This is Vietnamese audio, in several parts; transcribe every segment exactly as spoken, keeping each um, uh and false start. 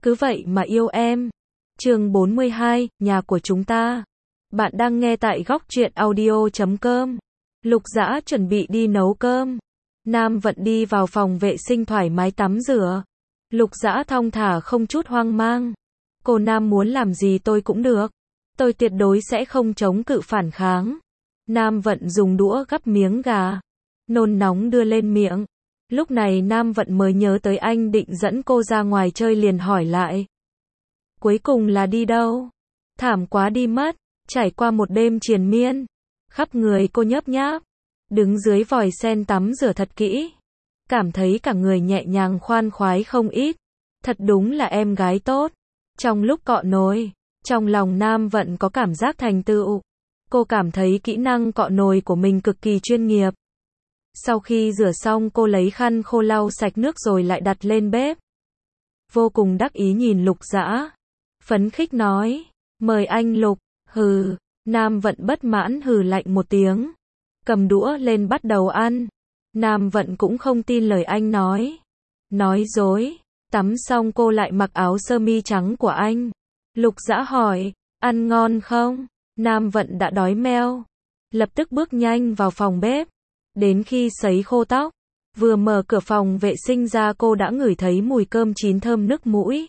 cứ vậy mà yêu em. Chương bốn mươi hai, nhà của chúng ta. Bạn đang nghe tại góc truyện audio chấm com. Lục Dã chuẩn bị đi nấu cơm. Nam Vận đi vào phòng vệ sinh thoải mái tắm rửa. Lục Dã thong thả không chút hoang mang. Cô Nam muốn làm gì tôi cũng được. Tôi tuyệt đối sẽ không chống cự phản kháng. Nam Vận dùng đũa gắp miếng gà. Nôn nóng đưa lên miệng. Lúc này Nam Vận mới nhớ tới anh định dẫn cô ra ngoài chơi liền hỏi lại. Cuối cùng là đi đâu? Thảm quá đi mất. Trải qua một đêm triền miên. Khắp người cô nhớp nháp. Đứng dưới vòi sen tắm rửa thật kỹ. Cảm thấy cả người nhẹ nhàng khoan khoái không ít. Thật đúng là em gái tốt. Trong lúc cọ nồi, trong lòng Nam Vận có cảm giác thành tựu. Cô cảm thấy kỹ năng cọ nồi của mình cực kỳ chuyên nghiệp. Sau khi rửa xong cô lấy khăn khô lau sạch nước rồi lại đặt lên bếp. Vô cùng đắc ý nhìn Lục Dã. Phấn khích nói, mời anh Lục. Hừ. Nam Vận bất mãn hừ lạnh một tiếng. Cầm đũa lên bắt đầu ăn. Nam Vận cũng không tin lời anh nói. Nói dối. Tắm xong cô lại mặc áo sơ mi trắng của anh. Lục Dã hỏi, ăn ngon không? Nam Vận đã đói meo. Lập tức bước nhanh vào phòng bếp. Đến khi sấy khô tóc, vừa mở cửa phòng vệ sinh ra cô đã ngửi thấy mùi cơm chín thơm nức mũi.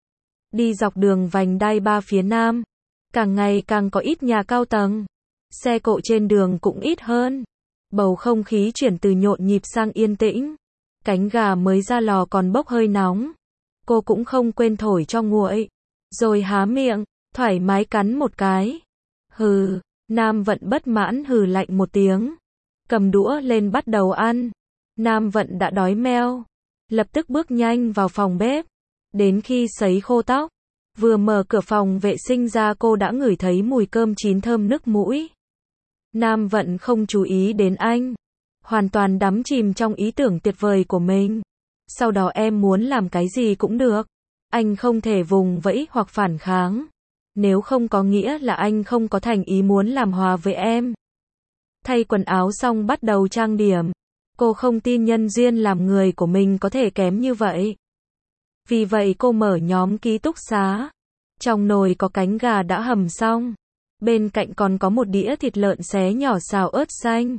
Đi dọc đường vành đai ba phía nam, càng ngày càng có ít nhà cao tầng. Xe cộ trên đường cũng ít hơn. Bầu không khí chuyển từ nhộn nhịp sang yên tĩnh. Cánh gà mới ra lò còn bốc hơi nóng. Cô cũng không quên thổi cho nguội. Rồi há miệng, thoải mái cắn một cái. Hừ, Nam Vận bất mãn hừ lạnh một tiếng. Cầm đũa lên bắt đầu ăn. Nam Vận đã đói meo. Lập tức bước nhanh vào phòng bếp. Đến khi sấy khô tóc, vừa mở cửa phòng vệ sinh ra cô đã ngửi thấy mùi cơm chín thơm nức mũi. Nam Vận không chú ý đến anh. Hoàn toàn đắm chìm trong ý tưởng tuyệt vời của mình. Sau đó em muốn làm cái gì cũng được. Anh không thể vùng vẫy hoặc phản kháng. Nếu không có nghĩa là anh không có thành ý muốn làm hòa với em. Thay quần áo xong bắt đầu trang điểm. Cô không tin nhân duyên làm người của mình có thể kém như vậy. Vì vậy cô mở nhóm ký túc xá. Trong nồi có cánh gà đã hầm xong. Bên cạnh còn có một đĩa thịt lợn xé nhỏ xào ớt xanh.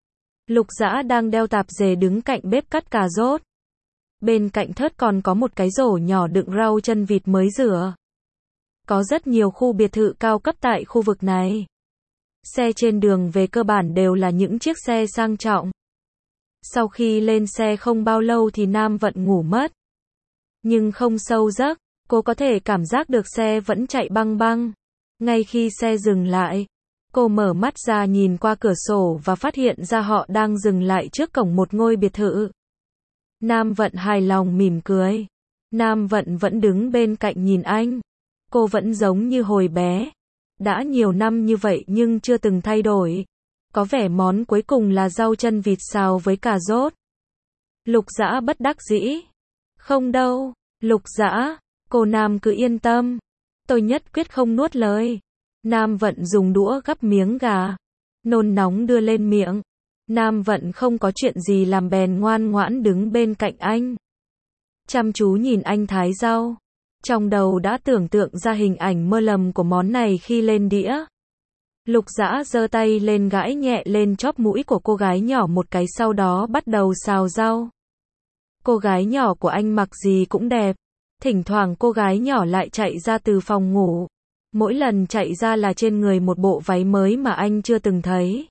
Lục Dã đang đeo tạp dề đứng cạnh bếp cắt cà rốt. Bên cạnh thớt còn có một cái rổ nhỏ đựng rau chân vịt mới rửa. Có rất nhiều khu biệt thự cao cấp tại khu vực này. Xe trên đường về cơ bản đều là những chiếc xe sang trọng. Sau khi lên xe không bao lâu thì Nam Vận ngủ mất. Nhưng không sâu giấc, cô có thể cảm giác được xe vẫn chạy băng băng. Ngay khi xe dừng lại, cô mở mắt ra nhìn qua cửa sổ và phát hiện ra họ đang dừng lại trước cổng một ngôi biệt thự. Nam Vận hài lòng mỉm cười. Nam Vận vẫn đứng bên cạnh nhìn anh. Cô vẫn giống như hồi bé. Đã nhiều năm như vậy nhưng chưa từng thay đổi. Có vẻ món cuối cùng là rau chân vịt xào với cà rốt. Lục Dã bất đắc dĩ. Không đâu, Lục Dã, cô Nam cứ yên tâm. Tôi nhất quyết không nuốt lời. Nam Vận dùng đũa gắp miếng gà. Nôn nóng đưa lên miệng. Nam Vận không có chuyện gì làm bèn ngoan ngoãn đứng bên cạnh anh. Chăm chú nhìn anh thái rau. Trong đầu đã tưởng tượng ra hình ảnh mơ lầm của món này khi lên đĩa. Lục Dã giơ tay lên gãi nhẹ lên chóp mũi của cô gái nhỏ một cái sau đó bắt đầu xào rau. Cô gái nhỏ của anh mặc gì cũng đẹp. Thỉnh thoảng cô gái nhỏ lại chạy ra từ phòng ngủ. Mỗi lần chạy ra là trên người một bộ váy mới mà anh chưa từng thấy.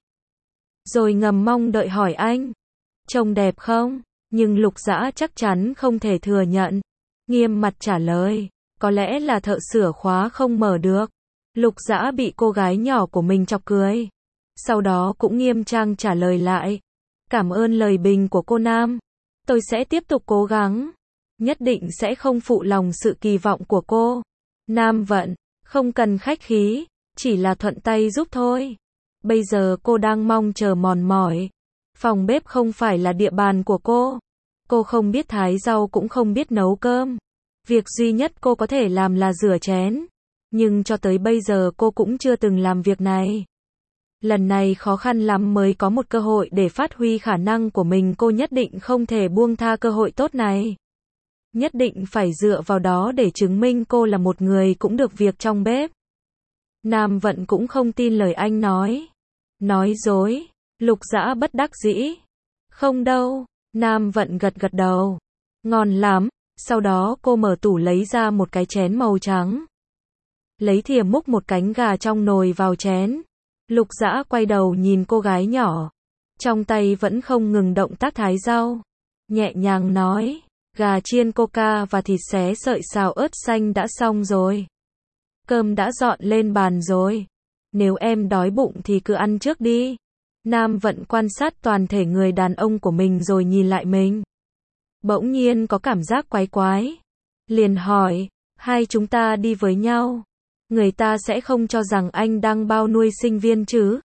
Rồi ngầm mong đợi hỏi anh. Trông đẹp không? Nhưng Lục Dã chắc chắn không thể thừa nhận. Nghiêm mặt trả lời. Có lẽ là thợ sửa khóa không mở được. Lục Dã bị cô gái nhỏ của mình chọc cười. Sau đó cũng nghiêm trang trả lời lại. Cảm ơn lời bình của cô Nam. Tôi sẽ tiếp tục cố gắng. Nhất định sẽ không phụ lòng sự kỳ vọng của cô. Nam Vận, không cần khách khí. Chỉ là thuận tay giúp thôi. Bây giờ cô đang mong chờ mòn mỏi. Phòng bếp không phải là địa bàn của cô. Cô không biết thái rau cũng không biết nấu cơm. Việc duy nhất cô có thể làm là rửa chén. Nhưng cho tới bây giờ cô cũng chưa từng làm việc này. Lần này khó khăn lắm mới có một cơ hội để phát huy khả năng của mình, cô nhất định không thể buông tha cơ hội tốt này. Nhất định phải dựa vào đó để chứng minh cô là một người cũng được việc trong bếp. Nam Vận cũng không tin lời anh nói. Nói dối. Lục Dã bất đắc dĩ. Không đâu. Nam Vận gật gật đầu. Ngon lắm. Sau đó cô mở tủ lấy ra một cái chén màu trắng. Lấy thìa múc một cánh gà trong nồi vào chén. Lục Dã quay đầu nhìn cô gái nhỏ. Trong tay vẫn không ngừng động tác thái rau. Nhẹ nhàng nói. Gà chiên coca và thịt xé sợi xào ớt xanh đã xong rồi. Cơm đã dọn lên bàn rồi. Nếu em đói bụng thì cứ ăn trước đi. Nam Vận quan sát toàn thể người đàn ông của mình rồi nhìn lại mình. Bỗng nhiên có cảm giác quái quái. Liền hỏi, hai chúng ta đi với nhau. Người ta sẽ không cho rằng anh đang bao nuôi sinh viên chứ?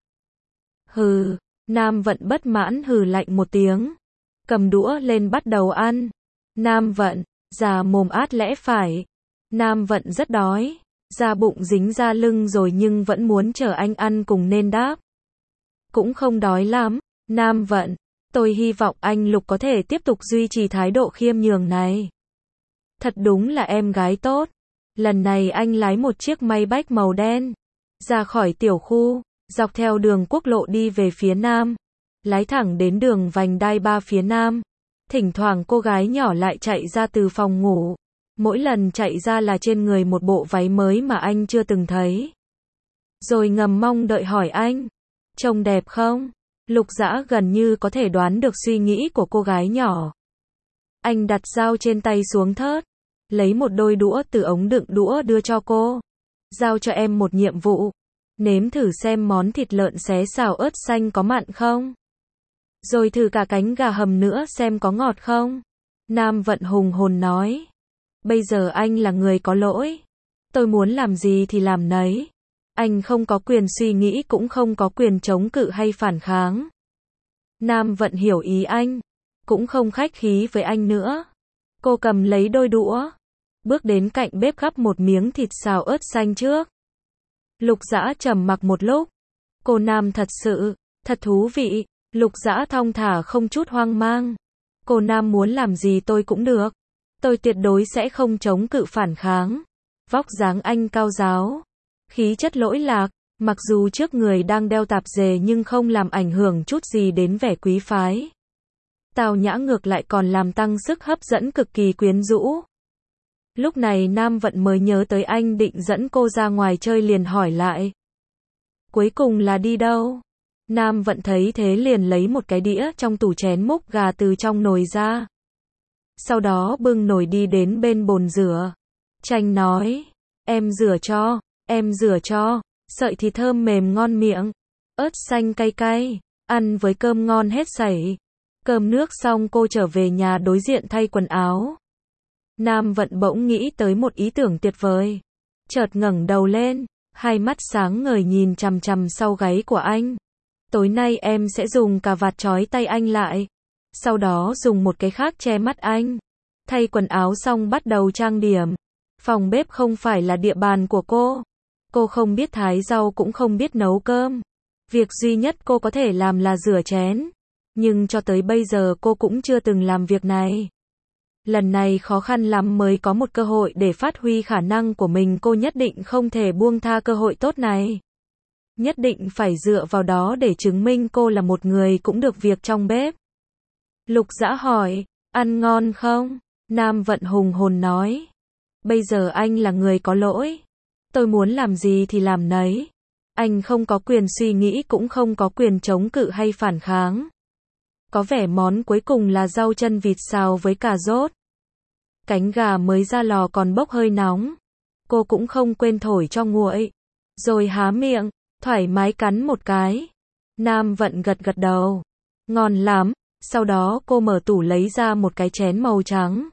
Hừ, Nam Vận bất mãn hừ lạnh một tiếng. Cầm đũa lên bắt đầu ăn. Nam Vận, già mồm át lẽ phải. Nam Vận rất đói. Da bụng dính ra lưng rồi nhưng vẫn muốn chờ anh ăn cùng nên đáp. Cũng không đói lắm. Nam Vận, tôi hy vọng anh Lục có thể tiếp tục duy trì thái độ khiêm nhường này. Thật đúng là em gái tốt. Lần này anh lái một chiếc Maybach màu đen. Ra khỏi tiểu khu, dọc theo đường quốc lộ đi về phía nam. Lái thẳng đến đường vành đai ba phía nam. Thỉnh thoảng cô gái nhỏ lại chạy ra từ phòng ngủ. Mỗi lần chạy ra là trên người một bộ váy mới mà anh chưa từng thấy. Rồi ngầm mong đợi hỏi anh. Trông đẹp không? Lục Dã gần như có thể đoán được suy nghĩ của cô gái nhỏ. Anh đặt dao trên tay xuống thớt. Lấy một đôi đũa từ ống đựng đũa đưa cho cô. Giao cho em một nhiệm vụ. Nếm thử xem món thịt lợn xé xào ớt xanh có mặn không. Rồi thử cả cánh gà hầm nữa xem có ngọt không. Nam Vận hùng hồn nói. Bây giờ anh là người có lỗi. Tôi muốn làm gì thì làm nấy. Anh không có quyền suy nghĩ cũng không có quyền chống cự hay phản kháng. Nam Vận hiểu ý anh. Cũng không khách khí với anh nữa. Cô cầm lấy đôi đũa. Bước đến cạnh bếp gắp một miếng thịt xào ớt xanh trước. Lục Dã trầm mặc một lúc. Cô Nam thật sự, thật thú vị. Lục Dã thong thả không chút hoang mang. Cô Nam muốn làm gì tôi cũng được. Tôi tuyệt đối sẽ không chống cự phản kháng. Vóc dáng anh cao ráo. Khí chất lỗi lạc. Mặc dù trước người đang đeo tạp dề nhưng không làm ảnh hưởng chút gì đến vẻ quý phái. Tào nhã ngược lại còn làm tăng sức hấp dẫn cực kỳ quyến rũ. Lúc này Nam Vận mới nhớ tới anh định dẫn cô ra ngoài chơi liền hỏi lại. Cuối cùng là đi đâu? Nam Vận thấy thế liền lấy một cái đĩa trong tủ chén múc gà từ trong nồi ra. Sau đó bưng nồi đi đến bên bồn rửa. Tranh nói. Em rửa cho, em rửa cho. Sợi thịt thơm mềm ngon miệng. Ớt xanh cay cay. Ăn với cơm ngon hết sảy. Cơm nước xong cô trở về nhà đối diện thay quần áo. Nam Vận bỗng nghĩ tới một ý tưởng tuyệt vời. Chợt ngẩng đầu lên, hai mắt sáng ngời nhìn chằm chằm sau gáy của anh. Tối nay em sẽ dùng cà vạt trói tay anh lại. Sau đó dùng một cái khác che mắt anh. Thay quần áo xong bắt đầu trang điểm. Phòng bếp không phải là địa bàn của cô. Cô không biết thái rau cũng không biết nấu cơm. Việc duy nhất cô có thể làm là rửa chén. Nhưng cho tới bây giờ cô cũng chưa từng làm việc này. Lần này khó khăn lắm mới có một cơ hội để phát huy khả năng của mình, cô nhất định không thể buông tha cơ hội tốt này. Nhất định phải dựa vào đó để chứng minh cô là một người cũng được việc trong bếp. Lục Dã hỏi, ăn ngon không? Nam Vận hùng hồn nói. Bây giờ anh là người có lỗi. Tôi muốn làm gì thì làm nấy. Anh không có quyền suy nghĩ cũng không có quyền chống cự hay phản kháng. Có vẻ món cuối cùng là rau chân vịt xào với cà rốt. Cánh gà mới ra lò còn bốc hơi nóng. Cô cũng không quên thổi cho nguội. Rồi há miệng, thoải mái cắn một cái. Nam Vận gật gật đầu. Ngon lắm. Sau đó cô mở tủ lấy ra một cái chén màu trắng.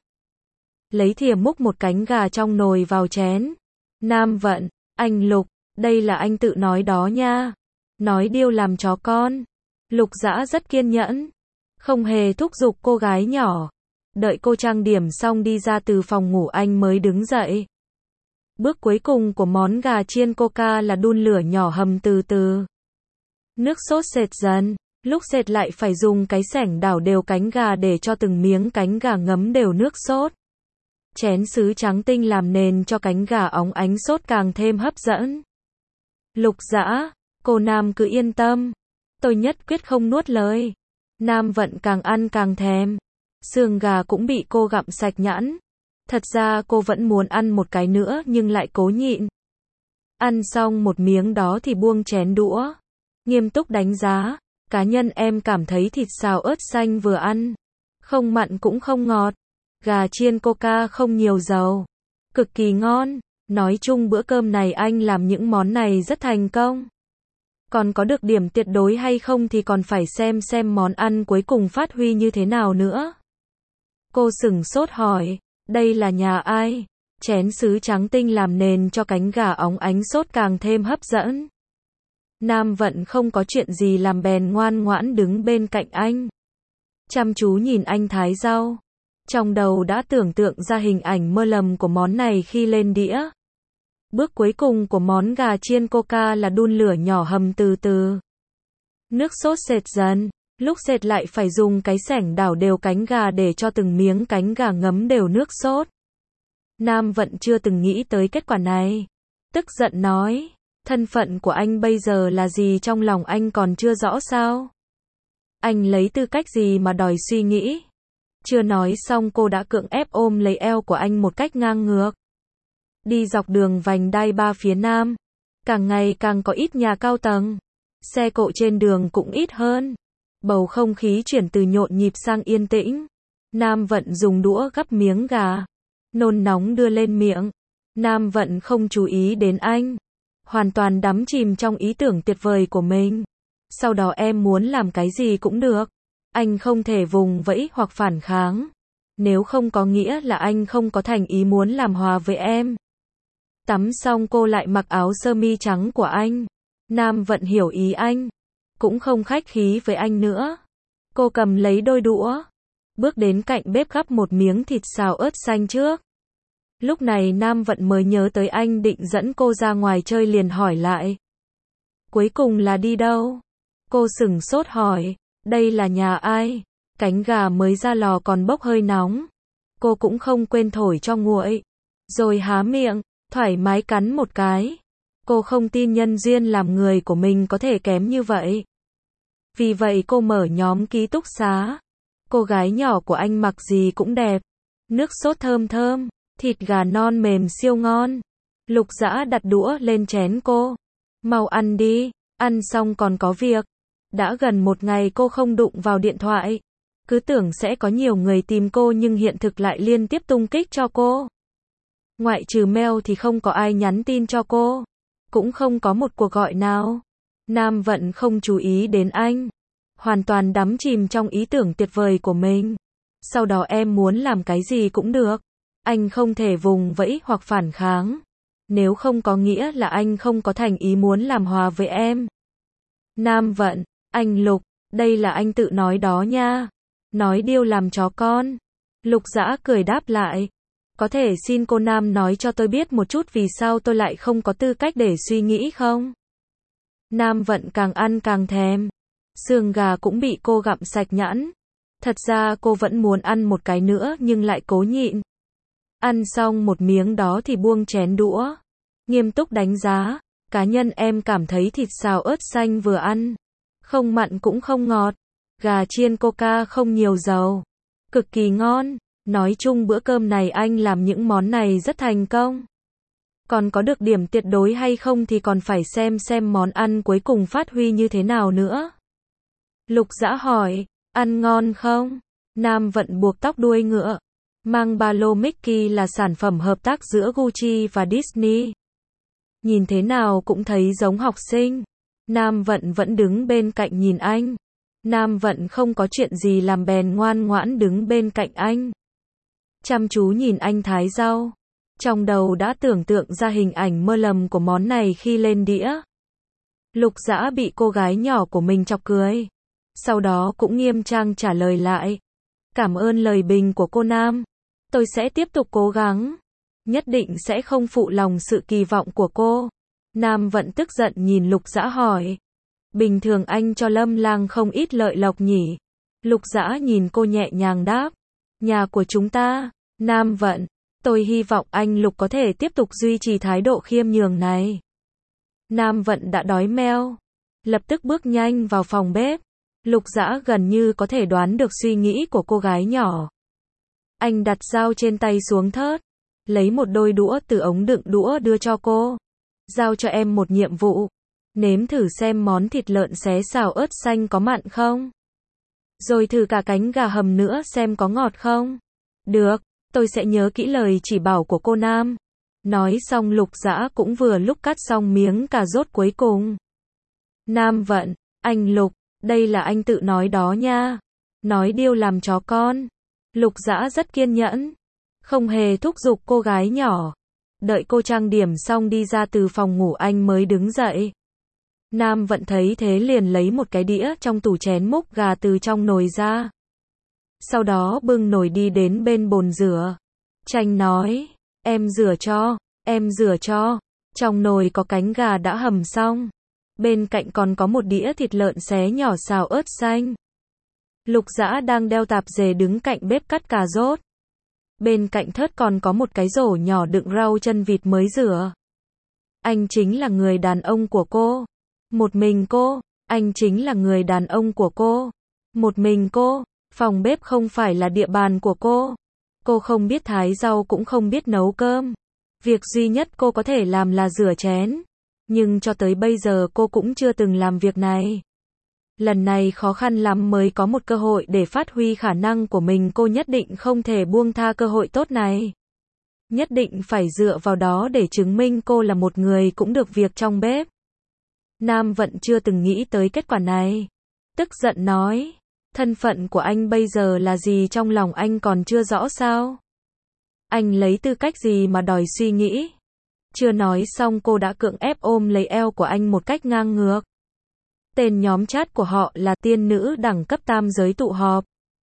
Lấy thìa múc một cánh gà trong nồi vào chén. Nam Vận, anh Lục, đây là anh tự nói đó nha. Nói điêu làm chó con. Lục Dã rất kiên nhẫn. Không hề thúc giục cô gái nhỏ. Đợi cô trang điểm xong đi ra từ phòng ngủ anh mới đứng dậy. Bước cuối cùng của món gà chiên coca là đun lửa nhỏ hầm từ từ. Nước sốt sệt dần. Lúc sệt lại phải dùng cái xẻng đảo đều cánh gà để cho từng miếng cánh gà ngấm đều nước sốt. Chén sứ trắng tinh làm nền cho cánh gà óng ánh sốt càng thêm hấp dẫn. Lục Dã, cô Nam cứ yên tâm. Tôi nhất quyết không nuốt lời. Nam Vận càng ăn càng thèm. Xương gà cũng bị cô gặm sạch nhẵn. Thật ra cô vẫn muốn ăn một cái nữa nhưng lại cố nhịn. Ăn xong một miếng đó thì buông chén đũa. Nghiêm túc đánh giá. Cá nhân em cảm thấy thịt xào ớt xanh vừa ăn. Không mặn cũng không ngọt. Gà chiên coca không nhiều dầu. Cực kỳ ngon. Nói chung bữa cơm này anh làm những món này rất thành công. Còn có được điểm tuyệt đối hay không thì còn phải xem xem món ăn cuối cùng phát huy như thế nào nữa. Cô sửng sốt hỏi, đây là nhà ai? Chén sứ trắng tinh làm nền cho cánh gà óng ánh sốt càng thêm hấp dẫn. Nam Vận không có chuyện gì làm bèn ngoan ngoãn đứng bên cạnh anh. Chăm chú nhìn anh thái rau. Trong đầu đã tưởng tượng ra hình ảnh mơ lầm của món này khi lên đĩa. Bước cuối cùng của món gà chiên coca là đun lửa nhỏ hầm từ từ. Nước sốt sệt dần, lúc sệt lại phải dùng cái xẻng đảo đều cánh gà để cho từng miếng cánh gà ngấm đều nước sốt. Nam Vận chưa từng nghĩ tới kết quả này. Tức giận nói, thân phận của anh bây giờ là gì trong lòng anh còn chưa rõ sao? Anh lấy tư cách gì mà đòi suy nghĩ? Chưa nói xong cô đã cưỡng ép ôm lấy eo của anh một cách ngang ngược. Đi dọc đường vành đai ba phía nam, càng ngày càng có ít nhà cao tầng. Xe cộ trên đường cũng ít hơn. Bầu không khí chuyển từ nhộn nhịp sang yên tĩnh. Nam Vận dùng đũa gắp miếng gà. Nôn nóng đưa lên miệng. Nam Vận không chú ý đến anh. Hoàn toàn đắm chìm trong ý tưởng tuyệt vời của mình. Sau đó em muốn làm cái gì cũng được. Anh không thể vùng vẫy hoặc phản kháng. Nếu không có nghĩa là anh không có thành ý muốn làm hòa với em. Tắm xong cô lại mặc áo sơ mi trắng của anh. Nam Vận hiểu ý anh. Cũng không khách khí với anh nữa. Cô cầm lấy đôi đũa. Bước đến cạnh bếp gắp một miếng thịt xào ớt xanh trước. Lúc này Nam Vận mới nhớ tới anh định dẫn cô ra ngoài chơi liền hỏi lại. Cuối cùng là đi đâu? Cô sửng sốt hỏi. Đây là nhà ai? Cánh gà mới ra lò còn bốc hơi nóng. Cô cũng không quên thổi cho nguội. Rồi há miệng, thoải mái cắn một cái. Cô không tin nhân duyên làm người của mình có thể kém như vậy. Vì vậy cô mở nhóm ký túc xá. Cô gái nhỏ của anh mặc gì cũng đẹp. Nước sốt thơm thơm, thịt gà non mềm siêu ngon. Lục Dã đặt đũa lên chén cô. Mau ăn đi, ăn xong còn có việc. Đã gần một ngày cô không đụng vào điện thoại. Cứ tưởng sẽ có nhiều người tìm cô nhưng hiện thực lại liên tiếp tung kích cho cô. Ngoại trừ mail thì không có ai nhắn tin cho cô. Cũng không có một cuộc gọi nào. Nam Vận không chú ý đến anh. Hoàn toàn đắm chìm trong ý tưởng tuyệt vời của mình. Sau đó em muốn làm cái gì cũng được. Anh không thể vùng vẫy hoặc phản kháng. Nếu không có nghĩa là anh không có thành ý muốn làm hòa với em. Nam Vận, anh Lục, đây là anh tự nói đó nha. Nói điêu làm chó con. Lục Dã cười đáp lại. Có thể xin cô Nam nói cho tôi biết một chút vì sao tôi lại không có tư cách để suy nghĩ không? Nam Vận càng ăn càng thèm. Xương gà cũng bị cô gặm sạch nhẵn. Thật ra cô vẫn muốn ăn một cái nữa nhưng lại cố nhịn. Ăn xong một miếng đó thì buông chén đũa. Nghiêm túc đánh giá. Cá nhân em cảm thấy thịt xào ớt xanh vừa ăn. Không mặn cũng không ngọt. Gà chiên coca không nhiều dầu. Cực kỳ ngon. Nói chung bữa cơm này anh làm những món này rất thành công. Còn có được điểm tuyệt đối hay không thì còn phải xem xem món ăn cuối cùng phát huy như thế nào nữa. Lục Dã hỏi, ăn ngon không? Nam Vận buộc tóc đuôi ngựa. Mang ba lô Mickey là sản phẩm hợp tác giữa Gucci và Disney. Nhìn thế nào cũng thấy giống học sinh. Nam Vận vẫn đứng bên cạnh nhìn anh. Nam Vận không có chuyện gì làm bèn ngoan ngoãn đứng bên cạnh anh. Chăm chú nhìn anh thái rau. Trong đầu đã tưởng tượng ra hình ảnh mơ lầm của món này khi lên đĩa. Lục Dã bị cô gái nhỏ của mình chọc cười. Sau đó cũng nghiêm trang trả lời lại. Cảm ơn lời bình của cô Nam. Tôi sẽ tiếp tục cố gắng. Nhất định sẽ không phụ lòng sự kỳ vọng của cô. Nam Vận tức giận nhìn Lục Dã hỏi. Bình thường anh cho Lâm Lang không ít lợi lộc nhỉ? Lục Dã nhìn cô nhẹ nhàng đáp. Nhà của chúng ta, Nam Vận, Tôi hy vọng anh Lục có thể tiếp tục duy trì thái độ khiêm nhường này. Nam Vận đã đói meo, lập tức bước nhanh vào phòng bếp. Lục Dã gần như có thể đoán được suy nghĩ của cô gái nhỏ. Anh đặt dao trên tay xuống thớt, lấy một đôi đũa từ ống đựng đũa đưa cho cô. Giao cho em một nhiệm vụ. Nếm thử xem món thịt lợn xé xào ớt xanh có mặn không. Rồi thử cả cánh gà hầm nữa xem có ngọt không. Được, tôi sẽ nhớ kỹ lời chỉ bảo của cô Nam. Nói xong Lục Dã cũng vừa lúc cắt xong miếng cà rốt cuối cùng. Nam Vận, anh Lục, đây là anh tự nói đó nha. Nói điêu làm chó con. Lục Dã rất kiên nhẫn, không hề thúc giục cô gái nhỏ. Đợi cô trang điểm xong đi ra từ phòng ngủ anh mới đứng dậy. Nam Vận thấy thế liền lấy một cái đĩa trong tủ chén múc gà từ trong nồi ra. Sau đó bưng nồi đi đến bên bồn rửa. Tranh nói, em rửa cho, em rửa cho. Trong nồi có cánh gà đã hầm xong. Bên cạnh còn có một đĩa thịt lợn xé nhỏ xào ớt xanh. Lục Dã đang đeo tạp dề đứng cạnh bếp cắt cà rốt. Bên cạnh thớt còn có một cái rổ nhỏ đựng rau chân vịt mới rửa. Anh chính là người đàn ông của cô. Một mình cô. Anh chính là người đàn ông của cô. Một mình cô. Phòng bếp không phải là địa bàn của cô. Cô không biết thái rau cũng không biết nấu cơm. Việc duy nhất cô có thể làm là rửa chén. Nhưng cho tới bây giờ cô cũng chưa từng làm việc này. Lần này khó khăn lắm mới có một cơ hội để phát huy khả năng của mình, cô nhất định không thể buông tha cơ hội tốt này. Nhất định phải dựa vào đó để chứng minh cô là một người cũng được việc trong bếp. Nam Vận chưa từng nghĩ tới kết quả này. Tức giận nói, thân phận của anh bây giờ là gì trong lòng anh còn chưa rõ sao? Anh lấy tư cách gì mà đòi suy nghĩ? Chưa nói xong cô đã cưỡng ép ôm lấy eo của anh một cách ngang ngược. Tên nhóm chat của họ là tiên nữ đẳng cấp tam giới tụ họp.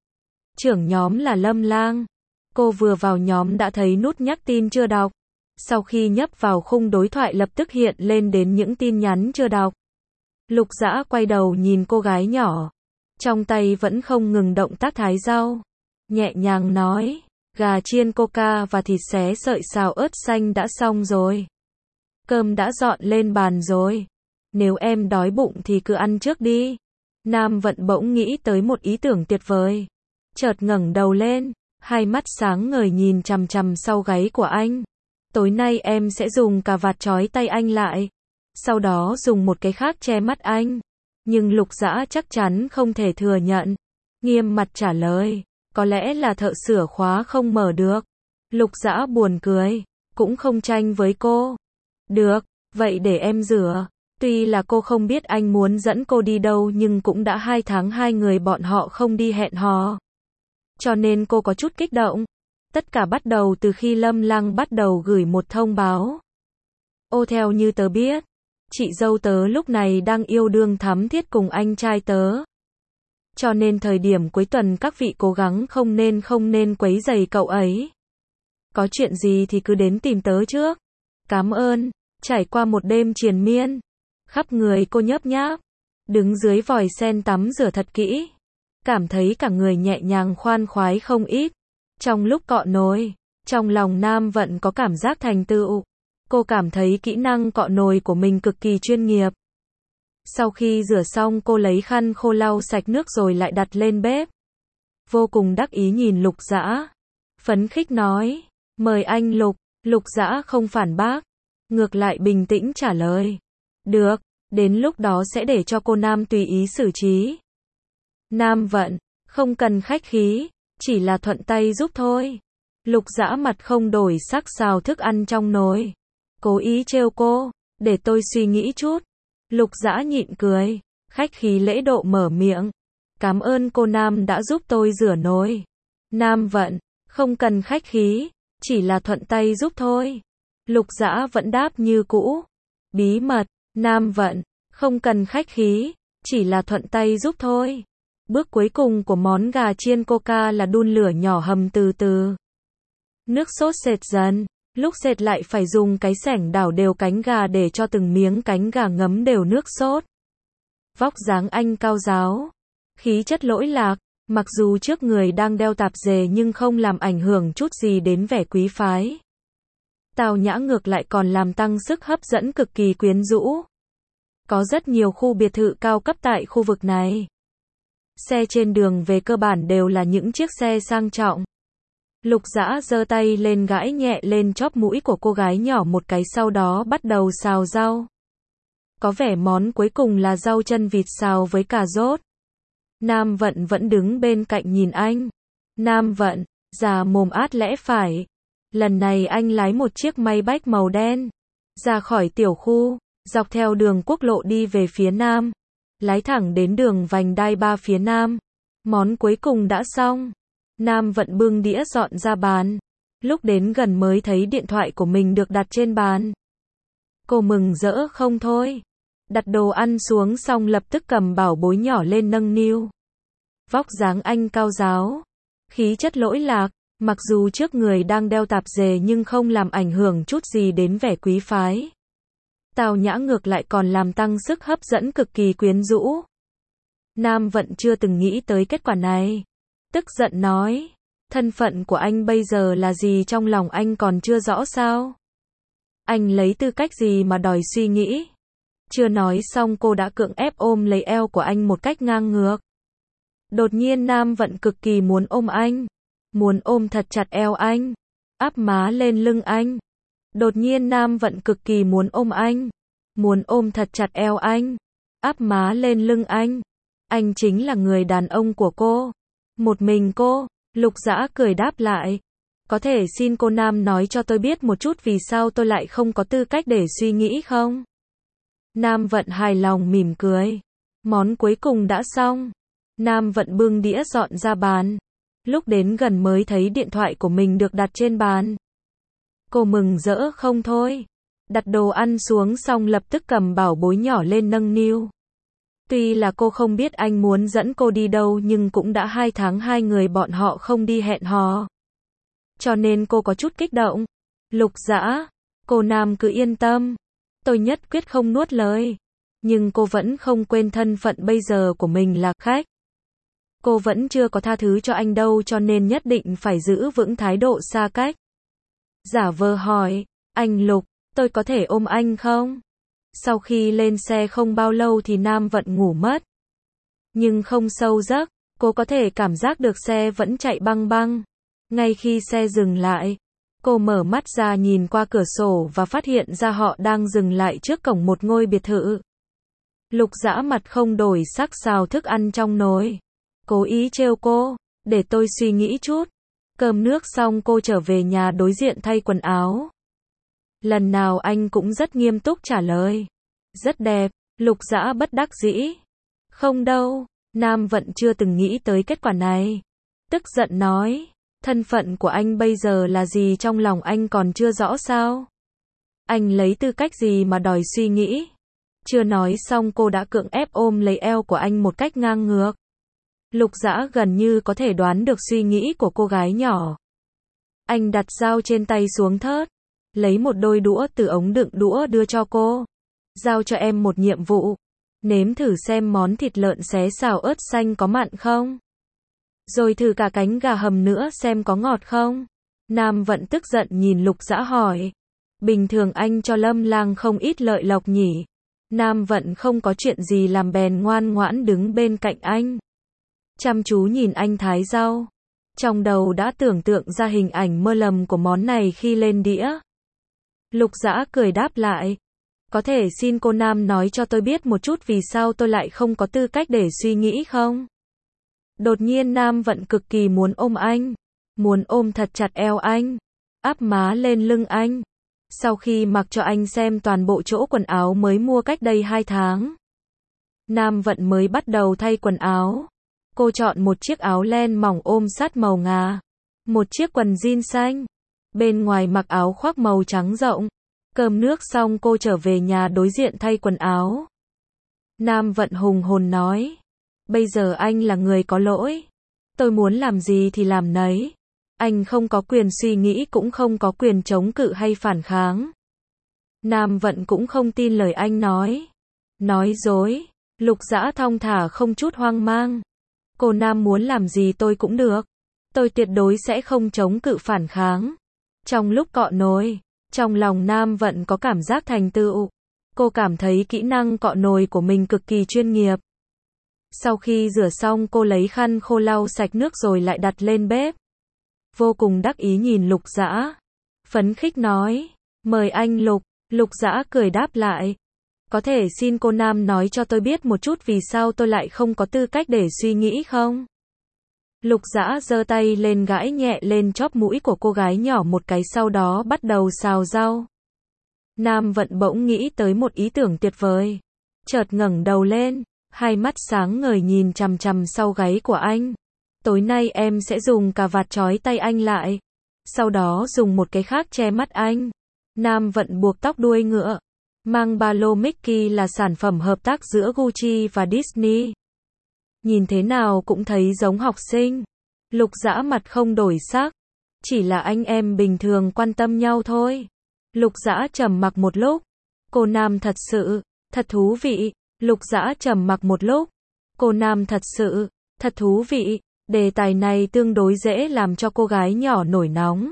Trưởng nhóm là Lâm Lang. Cô vừa vào nhóm đã thấy nút nhắc tin chưa đọc. Sau khi nhấp vào khung đối thoại lập tức hiện lên đến những tin nhắn chưa đọc. Lục Dã quay đầu nhìn cô gái nhỏ. Trong tay vẫn không ngừng động tác thái rau. Nhẹ nhàng nói, gà chiên coca và thịt xé sợi xào ớt xanh đã xong rồi. Cơm đã dọn lên bàn rồi. Nếu em đói bụng thì cứ ăn trước đi. Nam Vận bỗng nghĩ tới một ý tưởng tuyệt vời. Chợt ngẩng đầu lên, hai mắt sáng ngời nhìn chằm chằm sau gáy của anh. Tối nay em sẽ dùng cà vạt trói tay anh lại. Sau đó dùng một cái khác che mắt anh. Nhưng Lục Dã chắc chắn không thể thừa nhận. Nghiêm mặt trả lời, có lẽ là thợ sửa khóa không mở được. Lục Dã buồn cười, cũng không tranh với cô. Được, vậy để em rửa. Tuy là cô không biết anh muốn dẫn cô đi đâu nhưng cũng đã hai tháng hai người bọn họ không đi hẹn hò. Cho nên cô có chút kích động. Tất cả bắt đầu từ khi Lâm Lăng bắt đầu gửi một thông báo. Ô theo như tớ biết, chị dâu tớ lúc này đang yêu đương thắm thiết cùng anh trai tớ. Cho nên thời điểm cuối tuần các vị cố gắng không nên không nên quấy rầy cậu ấy. Có chuyện gì thì cứ đến tìm tớ trước. Cảm ơn. Trải qua một đêm triền miên, khắp người cô nhớp nháp, đứng dưới vòi sen tắm rửa thật kỹ, cảm thấy cả người nhẹ nhàng khoan khoái không ít. Trong lúc cọ nồi, trong lòng Nam Vận có cảm giác thành tựu. Cô cảm thấy kỹ năng cọ nồi của mình cực kỳ chuyên nghiệp. Sau khi rửa xong cô lấy khăn khô lau sạch nước rồi lại đặt lên bếp. Vô cùng đắc ý nhìn Lục Dã, phấn khích nói, mời anh Lục. Lục Dã không phản bác, ngược lại bình tĩnh trả lời, được, đến lúc đó sẽ để cho cô Nam tùy ý xử trí. Nam Vận, không cần khách khí, chỉ là thuận tay giúp thôi. Lục Dã mặt không đổi sắc xào thức ăn trong nồi, cố ý trêu cô, để tôi suy nghĩ chút. Lục Dã nhịn cười, khách khí lễ độ mở miệng, cảm ơn cô Nam đã giúp tôi rửa nồi. Nam Vận, không cần khách khí, chỉ là thuận tay giúp thôi. Lục Dã vẫn đáp như cũ, bí mật. Nam Vận, không cần khách khí, chỉ là thuận tay giúp thôi. Bước cuối cùng của món gà chiên coca là đun lửa nhỏ hầm từ từ. Nước sốt sệt dần, lúc sệt lại phải dùng cái xẻng đảo đều cánh gà để cho từng miếng cánh gà ngấm đều nước sốt. Vóc dáng anh cao ráo, khí chất lỗi lạc, Mặc dù trước người đang đeo tạp dề nhưng không làm ảnh hưởng chút gì đến vẻ quý phái. Tào Nhã ngược lại còn làm tăng sức hấp dẫn cực kỳ quyến rũ. Có rất nhiều khu biệt thự cao cấp tại khu vực này. Xe trên đường về cơ bản đều là những chiếc xe sang trọng. Lục Dã giơ tay lên gãi nhẹ lên chóp mũi của cô gái nhỏ một cái, sau đó bắt đầu xào rau. Có vẻ món cuối cùng là rau chân vịt xào với cà rốt. Nam Vận vẫn đứng bên cạnh nhìn anh. Nam Vận, già mồm át lẽ phải. Lần này anh lái một chiếc Maybach màu đen. Ra khỏi tiểu khu, dọc theo đường quốc lộ đi về phía nam. Lái thẳng đến đường vành đai ba phía nam. Món cuối cùng đã xong. Nam Vận bưng đĩa dọn ra bàn. Lúc đến gần mới thấy điện thoại của mình được đặt trên bàn. Cô mừng rỡ không thôi. Đặt đồ ăn xuống xong lập tức cầm bảo bối nhỏ lên nâng niu. Vóc dáng anh cao ráo. Khí chất lỗi lạc. Mặc dù trước người đang đeo tạp dề nhưng không làm ảnh hưởng chút gì đến vẻ quý phái. Tào Nhã ngược lại còn làm tăng sức hấp dẫn cực kỳ quyến rũ. Nam Vận chưa từng nghĩ tới kết quả này. Tức giận nói. Thân phận của anh bây giờ là gì trong lòng anh còn chưa rõ sao? Anh lấy tư cách gì mà đòi suy nghĩ? Chưa nói xong cô đã cưỡng ép ôm lấy eo của anh một cách ngang ngược. Đột nhiên Nam Vận cực kỳ muốn ôm anh. Muốn ôm thật chặt eo anh. Áp má lên lưng anh. Đột nhiên Nam Vận cực kỳ muốn ôm anh. Muốn ôm thật chặt eo anh. Áp má lên lưng anh. Anh chính là người đàn ông của cô. Một mình cô. Lục Dã cười đáp lại. Có thể xin cô Nam nói cho tôi biết một chút vì sao tôi lại không có tư cách để suy nghĩ không? Nam Vận hài lòng mỉm cười. Món cuối cùng đã xong. Nam Vận bưng đĩa dọn ra bàn. Lúc đến gần mới thấy điện thoại của mình được đặt trên bàn. Cô mừng rỡ không thôi. Đặt đồ ăn xuống xong lập tức cầm bảo bối nhỏ lên nâng niu. Tuy là cô không biết anh muốn dẫn cô đi đâu nhưng cũng đã hai tháng hai người bọn họ không đi hẹn hò. Cho nên cô có chút kích động. Lục Dã, cô Nam cứ yên tâm. Tôi nhất quyết không nuốt lời. Nhưng cô vẫn không quên thân phận bây giờ của mình là khách. Cô vẫn chưa có tha thứ cho anh đâu cho nên nhất định phải giữ vững thái độ xa cách. Giả vờ hỏi, anh Lục, tôi có thể ôm anh không? Sau khi lên xe không bao lâu thì Nam Vận ngủ mất. Nhưng không sâu giấc, cô có thể cảm giác được xe vẫn chạy băng băng. Ngay khi xe dừng lại, cô mở mắt ra nhìn qua cửa sổ và phát hiện ra họ đang dừng lại trước cổng một ngôi biệt thự. Lục Dã mặt không đổi sắc xào thức ăn trong nồi. Cố ý trêu cô, để tôi suy nghĩ chút. Cơm nước xong cô trở về nhà đối diện thay quần áo. Lần nào anh cũng rất nghiêm túc trả lời. Rất đẹp, Lục Dã bất đắc dĩ. Không đâu, Nam Vận chưa từng nghĩ tới kết quả này. Tức giận nói, thân phận của anh bây giờ là gì trong lòng anh còn chưa rõ sao? Anh lấy tư cách gì mà đòi suy nghĩ? Chưa nói xong cô đã cưỡng ép ôm lấy eo của anh một cách ngang ngược. Lục Dã gần như có thể đoán được suy nghĩ của cô gái nhỏ. Anh đặt dao trên tay xuống thớt, lấy một đôi đũa từ ống đựng đũa đưa cho cô. Giao cho em một nhiệm vụ. Nếm thử xem món thịt lợn xé xào ớt xanh có mặn không? Rồi thử cả cánh gà hầm nữa xem có ngọt không? Nam Vận tức giận nhìn Lục Dã hỏi. Bình thường anh cho Lâm Lang không ít lợi lộc nhỉ? Nam Vận không có chuyện gì làm bèn ngoan ngoãn đứng bên cạnh anh. Chăm chú nhìn anh thái rau. Trong đầu đã tưởng tượng ra hình ảnh mơ lầm của món này khi lên đĩa. Lục Dã cười đáp lại. Có thể xin cô Nam nói cho tôi biết một chút vì sao tôi lại không có tư cách để suy nghĩ không? Đột nhiên Nam Vận cực kỳ muốn ôm anh. Muốn ôm thật chặt eo anh. Áp má lên lưng anh. Sau khi mặc cho anh xem toàn bộ chỗ quần áo mới mua cách đây hai tháng. Nam Vận mới bắt đầu thay quần áo. Cô chọn một chiếc áo len mỏng ôm sát màu ngà. Một chiếc quần jean xanh. Bên ngoài mặc áo khoác màu trắng rộng. Cơm nước xong cô trở về nhà đối diện thay quần áo. Nam Vận hùng hồn nói. Bây giờ anh là người có lỗi. Tôi muốn làm gì thì làm nấy. Anh không có quyền suy nghĩ cũng không có quyền chống cự hay phản kháng. Nam Vận cũng không tin lời anh nói. Nói dối. Lục Dã thong thả không chút hoang mang. Cô Nam muốn làm gì tôi cũng được. Tôi tuyệt đối sẽ không chống cự phản kháng. Trong lúc cọ nồi, trong lòng Nam Vận có cảm giác thành tựu. Cô cảm thấy kỹ năng cọ nồi của mình cực kỳ chuyên nghiệp. Sau khi rửa xong cô lấy khăn khô lau sạch nước rồi lại đặt lên bếp. Vô cùng đắc ý nhìn Lục Dã. Phấn khích nói, mời anh Lục. Lục Dã cười đáp lại. Có thể xin cô Nam nói cho tôi biết một chút vì sao tôi lại không có tư cách để suy nghĩ không? Lục Dã giơ tay lên gãi nhẹ lên chóp mũi của cô gái nhỏ một cái sau đó bắt đầu xào rau. Nam Vận bỗng nghĩ tới một ý tưởng tuyệt vời. Chợt ngẩng đầu lên, hai mắt sáng ngời nhìn chằm chằm sau gáy của anh. Tối nay em sẽ dùng cà vạt trói tay anh lại. Sau đó dùng một cái khác che mắt anh. Nam Vận buộc tóc đuôi ngựa. Mang ba lô Mickey là sản phẩm hợp tác giữa Gucci và Disney. Nhìn thế nào cũng thấy giống học sinh. Lục Dã mặt không đổi sắc. Chỉ là anh em bình thường quan tâm nhau thôi. Lục Dã trầm mặc một lúc. Cô Nam thật sự, thật thú vị. Lục Dã trầm mặc một lúc. Cô Nam thật sự, thật thú vị. Đề tài này tương đối dễ làm cho cô gái nhỏ nổi nóng.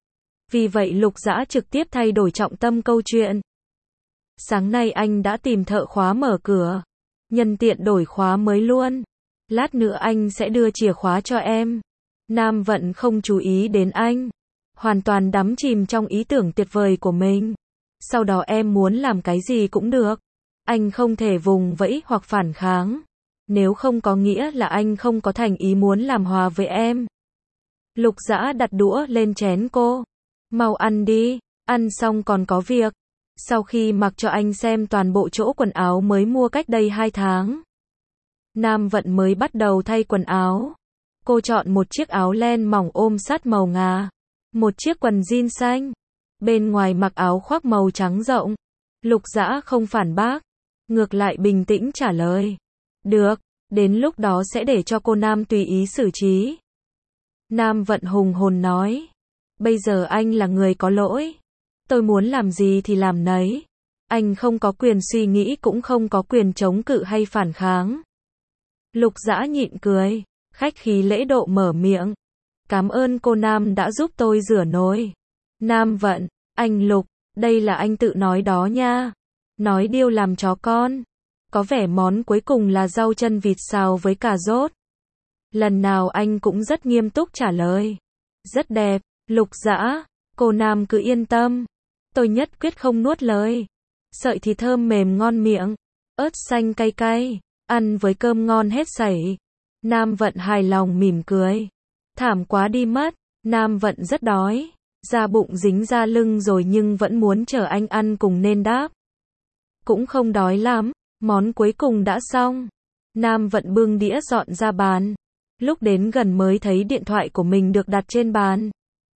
Vì vậy Lục Dã trực tiếp thay đổi trọng tâm câu chuyện. Sáng nay anh đã tìm thợ khóa mở cửa. Nhân tiện đổi khóa mới luôn. Lát nữa anh sẽ đưa chìa khóa cho em. Nam Vận không chú ý đến anh. Hoàn toàn đắm chìm trong ý tưởng tuyệt vời của mình. Sau đó em muốn làm cái gì cũng được. Anh không thể vùng vẫy hoặc phản kháng. Nếu không có nghĩa là anh không có thành ý muốn làm hòa với em. Lục Dã đặt đũa lên chén cô. Mau ăn đi, ăn xong còn có việc. Sau khi mặc cho anh xem toàn bộ chỗ quần áo mới mua cách đây hai tháng. Nam Vận mới bắt đầu thay quần áo. Cô chọn một chiếc áo len mỏng ôm sát màu ngà. Một chiếc quần jean xanh. Bên ngoài mặc áo khoác màu trắng rộng. Lục Dã không phản bác. Ngược lại bình tĩnh trả lời. Được, đến lúc đó sẽ để cho cô Nam tùy ý xử trí. Nam Vận hùng hồn nói. Bây giờ anh là người có lỗi. Tôi muốn làm gì thì làm nấy. Anh không có quyền suy nghĩ cũng không có quyền chống cự hay phản kháng. Lục Dã nhịn cười. Khách khí lễ độ mở miệng. Cảm ơn cô Nam đã giúp tôi rửa nồi. Nam Vận, anh Lục, đây là anh tự nói đó nha. Nói điêu làm chó con. Có vẻ món cuối cùng là rau chân vịt xào với cà rốt. Lần nào anh cũng rất nghiêm túc trả lời. Rất đẹp, Lục Dã, cô Nam cứ yên tâm. Tôi nhất quyết không nuốt lời. Sợi thì thơm mềm ngon miệng. Ớt xanh cay cay. Ăn với cơm ngon hết sảy. Nam Vận hài lòng mỉm cười. Thảm quá đi mất. Nam Vận rất đói. Da bụng dính ra lưng rồi nhưng vẫn muốn chờ anh ăn cùng nên đáp. Cũng không đói lắm. Món cuối cùng đã xong. Nam Vận bưng đĩa dọn ra bàn. Lúc đến gần mới thấy điện thoại của mình được đặt trên bàn.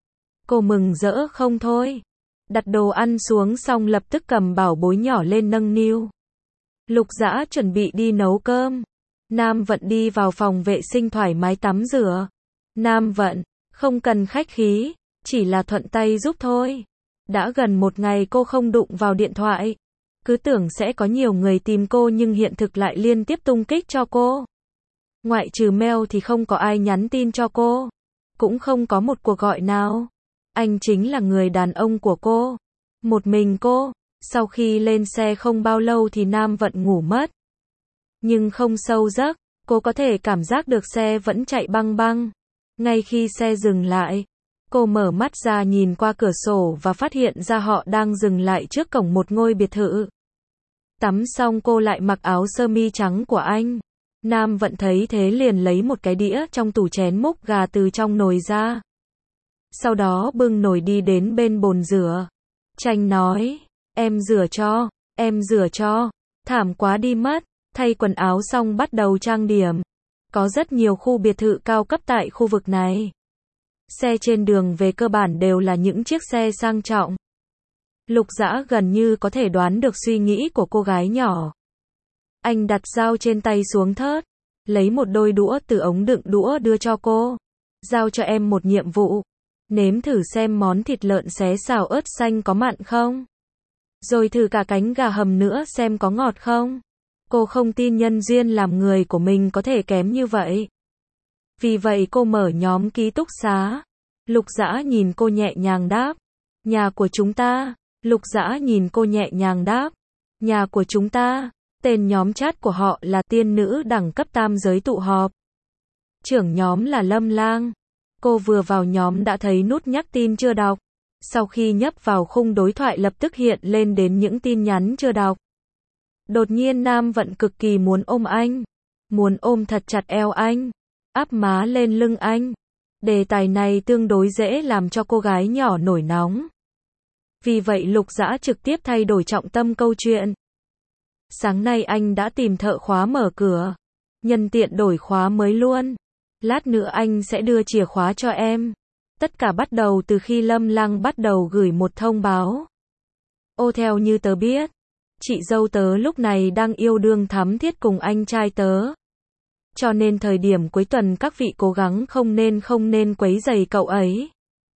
Cô mừng rỡ không thôi. Đặt đồ ăn xuống xong lập tức cầm bảo bối nhỏ lên nâng niu. Lục Dã chuẩn bị đi nấu cơm. Nam Vận đi vào phòng vệ sinh thoải mái tắm rửa. Nam Vận, không cần khách khí, chỉ là thuận tay giúp thôi. Đã gần một ngày cô không đụng vào điện thoại. Cứ tưởng sẽ có nhiều người tìm cô nhưng hiện thực lại liên tiếp tung kích cho cô. Ngoại trừ mail thì không có ai nhắn tin cho cô. Cũng không có một cuộc gọi nào. Anh chính là người đàn ông của cô. Một mình cô. Sau khi lên xe không bao lâu thì Nam Vận ngủ mất. Nhưng không sâu giấc, cô có thể cảm giác được xe vẫn chạy băng băng. Ngay khi xe dừng lại, cô mở mắt ra nhìn qua cửa sổ và phát hiện ra họ đang dừng lại trước cổng một ngôi biệt thự. Tắm xong cô lại mặc áo sơ mi trắng của anh. Nam Vận thấy thế liền lấy một cái đĩa trong tủ chén múc gà từ trong nồi ra. Sau đó bưng nồi đi đến bên bồn rửa. Tranh nói, em rửa cho, em rửa cho, thảm quá đi mất. Thay quần áo xong bắt đầu trang điểm. Có rất nhiều khu biệt thự cao cấp tại khu vực này. Xe trên đường về cơ bản đều là những chiếc xe sang trọng. Lục Dã gần như có thể đoán được suy nghĩ của cô gái nhỏ. Anh đặt dao trên tay xuống thớt, lấy một đôi đũa từ ống đựng đũa đưa cho cô. Giao cho em một nhiệm vụ. Nếm thử xem món thịt lợn xé xào ớt xanh có mặn không. Rồi thử cả cánh gà hầm nữa xem có ngọt không. Cô không tin nhân duyên làm người của mình có thể kém như vậy. Vì vậy cô mở nhóm ký túc xá. Lục Dã nhìn cô nhẹ nhàng đáp. Nhà của chúng ta. Lục Dã nhìn cô nhẹ nhàng đáp. Nhà của chúng ta. Tên nhóm chat của họ là tiên nữ đẳng cấp tam giới tụ họp. Trưởng nhóm là Lâm Lang. Cô vừa vào nhóm đã thấy nút nhắc tin chưa đọc. Sau khi nhấp vào khung đối thoại lập tức hiện lên đến những tin nhắn chưa đọc. Đột nhiên Nam Vận cực kỳ muốn ôm anh. Muốn ôm thật chặt eo anh. Áp má lên lưng anh. Đề tài này tương đối dễ làm cho cô gái nhỏ nổi nóng. Vì vậy Lục Dã trực tiếp thay đổi trọng tâm câu chuyện. Sáng nay anh đã tìm thợ khóa mở cửa. Nhân tiện đổi khóa mới luôn. Lát nữa anh sẽ đưa chìa khóa cho em. Tất cả bắt đầu từ khi Lâm Lang bắt đầu gửi một thông báo. Ô theo như tớ biết, chị dâu tớ lúc này đang yêu đương thắm thiết cùng anh trai tớ. Cho nên thời điểm cuối tuần các vị cố gắng không nên không nên quấy rầy cậu ấy.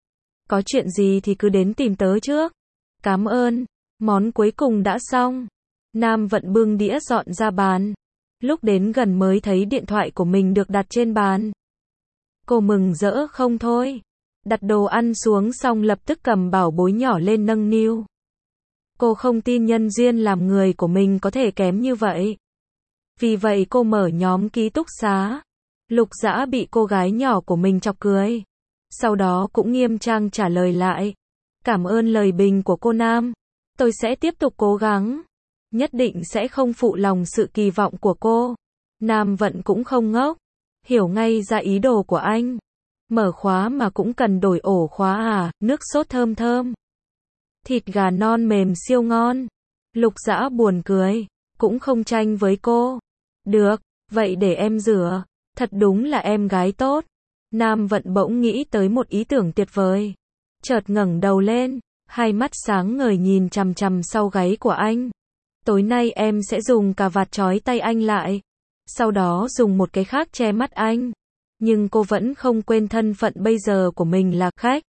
Có chuyện gì thì cứ đến tìm tớ trước. Cảm ơn. Món cuối cùng đã xong. Nam Vận bưng đĩa dọn ra bàn. Lúc đến gần mới thấy điện thoại của mình được đặt trên bàn. Cô mừng rỡ không thôi. Đặt đồ ăn xuống xong lập tức cầm bảo bối nhỏ lên nâng niu. Cô không tin nhân duyên làm người của mình có thể kém như vậy. Vì vậy cô mở nhóm ký túc xá. Lục Dã bị cô gái nhỏ của mình chọc cười. Sau đó cũng nghiêm trang trả lời lại. Cảm ơn lời bình của cô Nam. Tôi sẽ tiếp tục cố gắng. Nhất định sẽ không phụ lòng sự kỳ vọng của cô. Nam Vận cũng không ngốc. Hiểu ngay ra ý đồ của anh. Mở khóa mà cũng cần đổi ổ khóa à, nước sốt thơm thơm. Thịt gà non mềm siêu ngon. Lục Dã buồn cười. Cũng không tranh với cô. Được, vậy để em rửa. Thật đúng là em gái tốt. Nam Vận bỗng nghĩ tới một ý tưởng tuyệt vời. Chợt ngẩng đầu lên. Hai mắt sáng ngời nhìn chằm chằm sau gáy của anh. Tối nay em sẽ dùng cà vạt trói tay anh lại. Sau đó dùng một cái khác che mắt anh. Nhưng cô vẫn không quên thân phận bây giờ của mình là khách.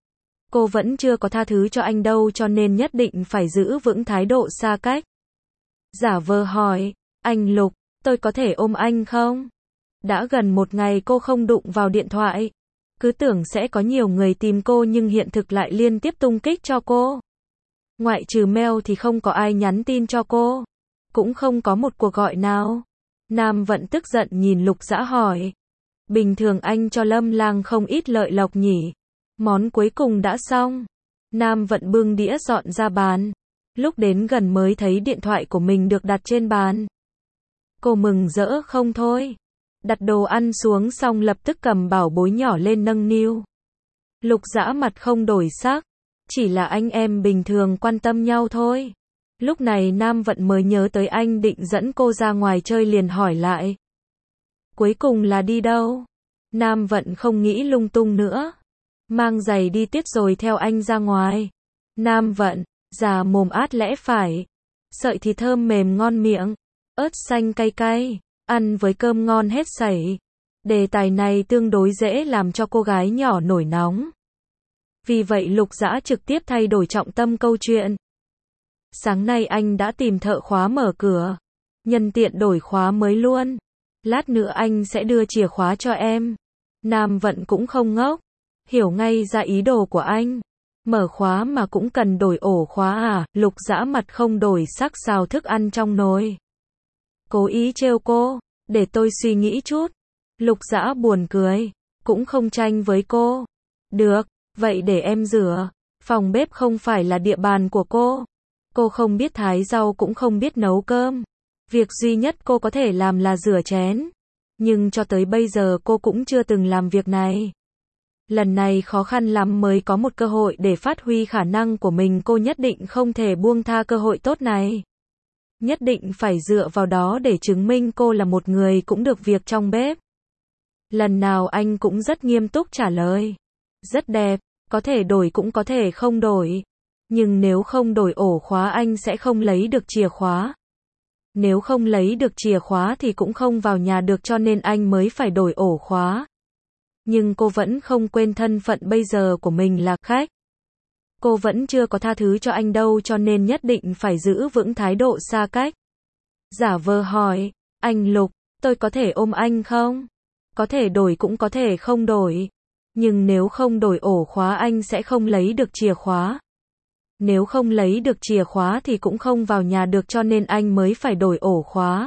Cô vẫn chưa có tha thứ cho anh đâu cho nên nhất định phải giữ vững thái độ xa cách. Giả vờ hỏi, anh Lục, tôi có thể ôm anh không? Đã gần một ngày cô không đụng vào điện thoại. Cứ tưởng sẽ có nhiều người tìm cô nhưng hiện thực lại liên tiếp tung kích cho cô. Ngoại trừ mail thì không có ai nhắn tin cho cô. Cũng không có một cuộc gọi nào. Nam Vận tức giận nhìn Lục Dã hỏi. Bình thường anh cho Lâm Lang không ít lợi lộc nhỉ. Món cuối cùng đã xong. Nam Vận bưng đĩa dọn ra bàn. Lúc đến gần mới thấy điện thoại của mình được đặt trên bàn. Cô mừng rỡ không thôi. Đặt đồ ăn xuống xong lập tức cầm bảo bối nhỏ lên nâng niu. Lục Dã mặt không đổi sắc. Chỉ là anh em bình thường quan tâm nhau thôi. Lúc này Nam Vận mới nhớ tới anh định dẫn cô ra ngoài chơi liền hỏi lại. Cuối cùng là đi đâu? Nam Vận không nghĩ lung tung nữa. Mang giày đi tiết rồi theo anh ra ngoài. Nam Vận, già mồm át lẽ phải. Sợi thì thơm mềm ngon miệng. Ớt xanh cay cay. Ăn với cơm ngon hết sảy. Đề tài này tương đối dễ làm cho cô gái nhỏ nổi nóng. Vì vậy Lục Dã trực tiếp thay đổi trọng tâm câu chuyện. Sáng nay anh đã tìm thợ khóa mở cửa. Nhân tiện đổi khóa mới luôn. Lát nữa anh sẽ đưa chìa khóa cho em. Nam Vận cũng không ngốc. Hiểu ngay ra ý đồ của anh. Mở khóa mà cũng cần đổi ổ khóa à, Lục Dã mặt không đổi sắc xào thức ăn trong nồi. Cố ý trêu cô, để tôi suy nghĩ chút. Lục Dã buồn cười, cũng không tranh với cô. Được, vậy để em rửa. Phòng bếp không phải là địa bàn của cô. Cô không biết thái rau cũng không biết nấu cơm. Việc duy nhất cô có thể làm là rửa chén. Nhưng cho tới bây giờ cô cũng chưa từng làm việc này. Lần này khó khăn lắm mới có một cơ hội để phát huy khả năng của mình, cô nhất định không thể buông tha cơ hội tốt này. Nhất định phải dựa vào đó để chứng minh cô là một người cũng được việc trong bếp. Lần nào anh cũng rất nghiêm túc trả lời. Rất đẹp, có thể đổi cũng có thể không đổi. Nhưng nếu không đổi ổ khóa anh sẽ không lấy được chìa khóa. Nếu không lấy được chìa khóa thì cũng không vào nhà được cho nên anh mới phải đổi ổ khóa. Nhưng cô vẫn không quên thân phận bây giờ của mình là khách. Cô vẫn chưa có tha thứ cho anh đâu cho nên nhất định phải giữ vững thái độ xa cách. Giả vờ hỏi, anh Lục, tôi có thể ôm anh không? Có thể đổi cũng có thể không đổi. Nhưng nếu không đổi ổ khóa anh sẽ không lấy được chìa khóa. Nếu không lấy được chìa khóa thì cũng không vào nhà được, cho nên anh mới phải đổi ổ khóa.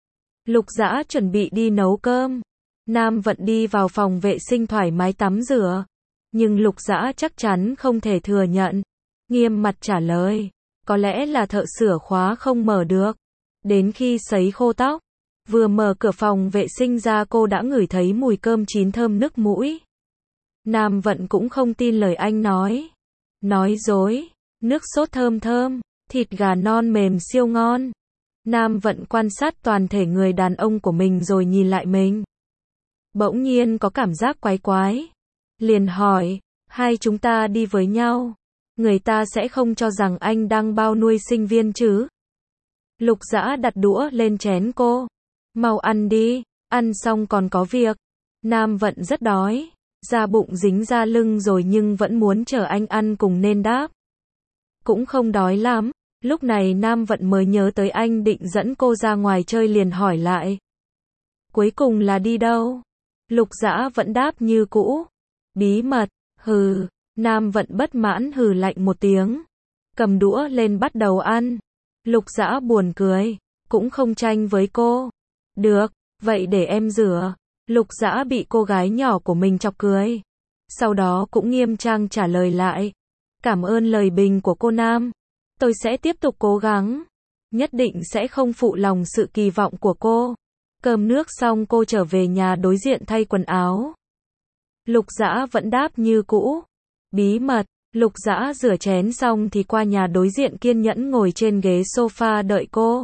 Lục Dã chuẩn bị đi nấu cơm. Nam Vận đi vào phòng vệ sinh thoải mái tắm rửa. Nhưng Lục Dã chắc chắn không thể thừa nhận. Nghiêm mặt trả lời. Có lẽ là thợ sửa khóa không mở được. Đến khi sấy khô tóc, vừa mở cửa phòng vệ sinh ra cô đã ngửi thấy mùi cơm chín thơm nức mũi. Nam Vận cũng không tin lời anh nói. Nói dối. Nước sốt thơm thơm, thịt gà non mềm siêu ngon. Nam Vận quan sát toàn thể người đàn ông của mình rồi nhìn lại mình. Bỗng nhiên có cảm giác quái quái. Liền hỏi, hai chúng ta đi với nhau. Người ta sẽ không cho rằng anh đang bao nuôi sinh viên chứ. Lục Dã đặt đũa lên chén cô. Mau ăn đi, ăn xong còn có việc. Nam Vận rất đói. Da bụng dính ra lưng rồi nhưng vẫn muốn chờ anh ăn cùng nên đáp. Cũng không đói lắm. Lúc này Nam Vận mới nhớ tới anh định dẫn cô ra ngoài chơi liền hỏi lại. Cuối cùng là đi đâu? Lục Dã vẫn đáp như cũ. Bí mật, hừ. Nam Vận bất mãn hừ lạnh một tiếng. Cầm đũa lên bắt đầu ăn. Lục Dã buồn cười. Cũng không tranh với cô. Được, vậy để em rửa. Lục Dã bị cô gái nhỏ của mình chọc cười. Sau đó cũng nghiêm trang trả lời lại. Cảm ơn lời bình của cô Nam. Tôi sẽ tiếp tục cố gắng. Nhất định sẽ không phụ lòng sự kỳ vọng của cô. Cơm nước xong cô trở về nhà đối diện thay quần áo. Lục Dã vẫn đáp như cũ. Bí mật. Lục Dã rửa chén xong thì qua nhà đối diện kiên nhẫn ngồi trên ghế sofa đợi cô.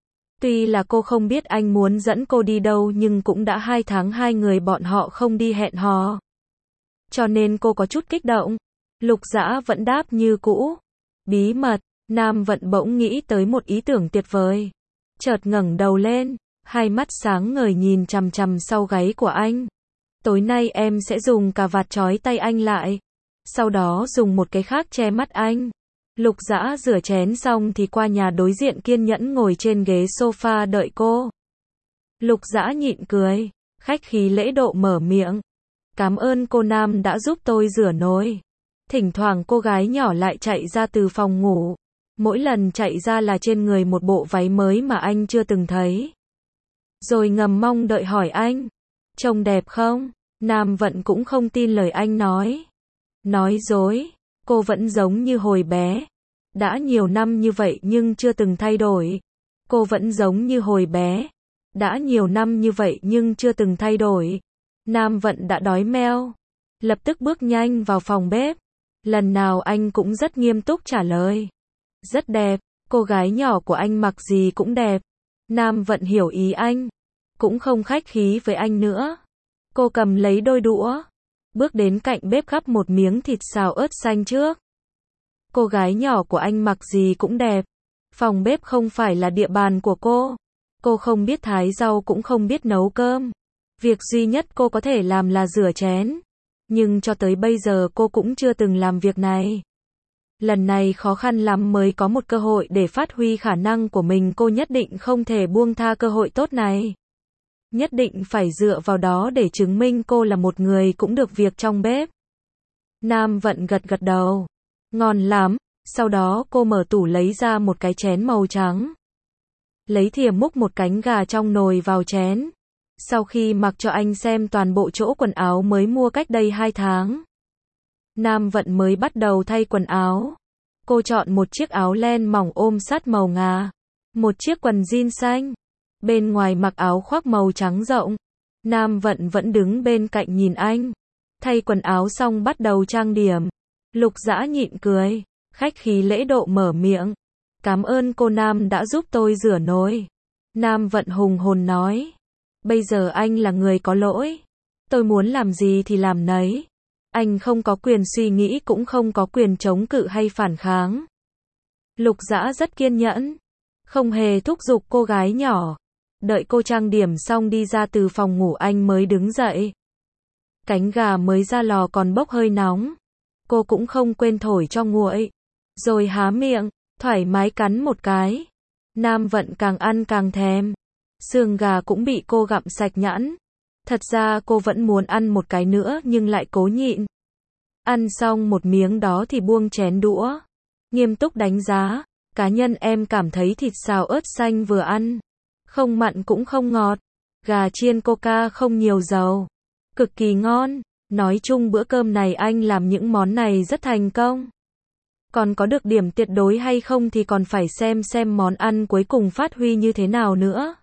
Tuy là cô không biết anh muốn dẫn cô đi đâu nhưng cũng đã hai tháng hai người bọn họ không đi hẹn hò. Cho nên cô có chút kích động. Lục Dã vẫn đáp như cũ. Bí mật. Nam Vận bỗng nghĩ tới một ý tưởng tuyệt vời. Chợt ngẩng đầu lên, hai mắt sáng ngời nhìn chằm chằm sau gáy của anh. Tối nay em sẽ dùng cà vạt trói tay anh lại. Sau đó dùng một cái khác che mắt anh. Lục Dã rửa chén xong thì qua nhà đối diện kiên nhẫn ngồi trên ghế sofa đợi cô. Lục Dã nhịn cười, khách khí lễ độ mở miệng. Cảm ơn cô Nam đã giúp tôi rửa nồi. Thỉnh thoảng cô gái nhỏ lại chạy ra từ phòng ngủ. Mỗi lần chạy ra là trên người một bộ váy mới mà anh chưa từng thấy. Rồi ngầm mong đợi hỏi anh. Trông đẹp không? Nam Vận cũng không tin lời anh nói. Nói dối. Cô vẫn giống như hồi bé. Đã nhiều năm như vậy nhưng chưa từng thay đổi. Cô vẫn giống như hồi bé. Đã nhiều năm như vậy nhưng chưa từng thay đổi. Nam Vận đã đói meo. Lập tức bước nhanh vào phòng bếp. Lần nào anh cũng rất nghiêm túc trả lời. Rất đẹp, cô gái nhỏ của anh mặc gì cũng đẹp. Nam Vận hiểu ý anh. Cũng không khách khí với anh nữa. Cô cầm lấy đôi đũa. Bước đến cạnh bếp gắp một miếng thịt xào ớt xanh trước. Cô gái nhỏ của anh mặc gì cũng đẹp. Phòng bếp không phải là địa bàn của cô. Cô không biết thái rau cũng không biết nấu cơm. Việc duy nhất cô có thể làm là rửa chén. Nhưng cho tới bây giờ cô cũng chưa từng làm việc này. Lần này khó khăn lắm mới có một cơ hội để phát huy khả năng của mình, cô nhất định không thể buông tha cơ hội tốt này. Nhất định phải dựa vào đó để chứng minh cô là một người cũng được việc trong bếp. Nam Vận gật gật đầu. Ngon lắm. Sau đó cô mở tủ lấy ra một cái chén màu trắng. Lấy thìa múc một cánh gà trong nồi vào chén. Sau khi mặc cho anh xem toàn bộ chỗ quần áo mới mua cách đây hai tháng. Nam Vận mới bắt đầu thay quần áo. Cô chọn một chiếc áo len mỏng ôm sát màu ngà. Một chiếc quần jean xanh. Bên ngoài mặc áo khoác màu trắng rộng. Nam Vận vẫn đứng bên cạnh nhìn anh. Thay quần áo xong bắt đầu trang điểm. Lục Dã nhịn cười. Khách khí lễ độ mở miệng. Cảm ơn cô Nam đã giúp tôi rửa nồi. Nam Vận hùng hồn nói. Bây giờ anh là người có lỗi. Tôi muốn làm gì thì làm nấy. Anh không có quyền suy nghĩ cũng không có quyền chống cự hay phản kháng. Lục Dã rất kiên nhẫn. Không hề thúc giục cô gái nhỏ. Đợi cô trang điểm xong đi ra từ phòng ngủ anh mới đứng dậy. Cánh gà mới ra lò còn bốc hơi nóng. Cô cũng không quên thổi cho nguội. Rồi há miệng, thoải mái cắn một cái. Nam Vận càng ăn càng thèm. Xương gà cũng bị cô gặm sạch nhẵn. Thật ra cô vẫn muốn ăn một cái nữa nhưng lại cố nhịn. Ăn xong một miếng đó thì buông chén đũa. Nghiêm túc đánh giá, cá nhân em cảm thấy thịt xào ớt xanh vừa ăn. Không mặn cũng không ngọt. Gà chiên coca không nhiều dầu. Cực kỳ ngon. Nói chung bữa cơm này anh làm những món này rất thành công. Còn có được điểm tuyệt đối hay không thì còn phải xem xem món ăn cuối cùng phát huy như thế nào nữa.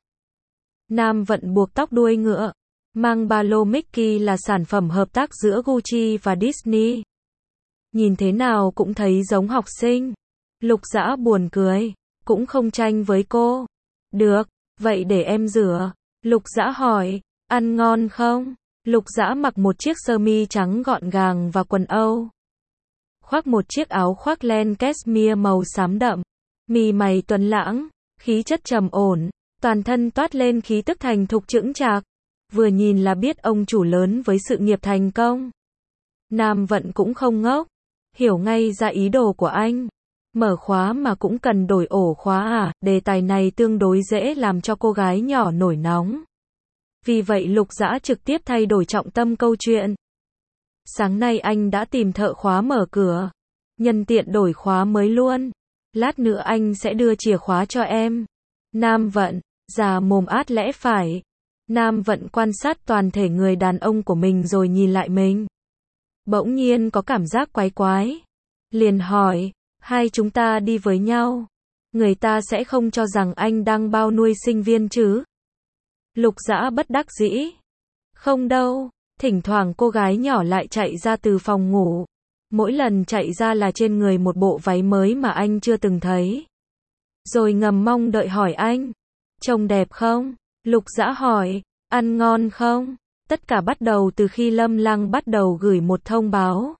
Nam Vận buộc tóc đuôi ngựa. Mang ba lô Mickey là sản phẩm hợp tác giữa Gucci và Disney. Nhìn thế nào cũng thấy giống học sinh. Lục Dã buồn cười. Cũng không tranh với cô. Được, vậy để em rửa. Lục Dã hỏi, ăn ngon không? Lục Dã mặc một chiếc sơ mi trắng gọn gàng và quần Âu. Khoác một chiếc áo khoác len cashmere màu xám đậm. Mi mày tuấn lãng, khí chất trầm ổn, toàn thân toát lên khí tức thành thục chững chạc. Vừa nhìn là biết ông chủ lớn với sự nghiệp thành công. Nam Vận cũng không ngốc, hiểu ngay ra ý đồ của anh. Mở khóa mà cũng cần đổi ổ khóa à, đề tài này tương đối dễ làm cho cô gái nhỏ nổi nóng. Vì vậy Lục Dã trực tiếp thay đổi trọng tâm câu chuyện. Sáng nay anh đã tìm thợ khóa mở cửa. Nhân tiện đổi khóa mới luôn. Lát nữa anh sẽ đưa chìa khóa cho em. Nam Vận, già mồm át lẽ phải. Nam Vận quan sát toàn thể người đàn ông của mình rồi nhìn lại mình. Bỗng nhiên có cảm giác quái quái. Liền hỏi, hai chúng ta đi với nhau. Người ta sẽ không cho rằng anh đang bao nuôi sinh viên chứ? Lục Dã bất đắc dĩ. Không đâu, thỉnh thoảng cô gái nhỏ lại chạy ra từ phòng ngủ. Mỗi lần chạy ra là trên người một bộ váy mới mà anh chưa từng thấy. Rồi ngầm mong đợi hỏi anh, trông đẹp không? Lục Dã hỏi, ăn ngon không? Tất cả bắt đầu từ khi Lâm Lăng bắt đầu gửi một thông báo.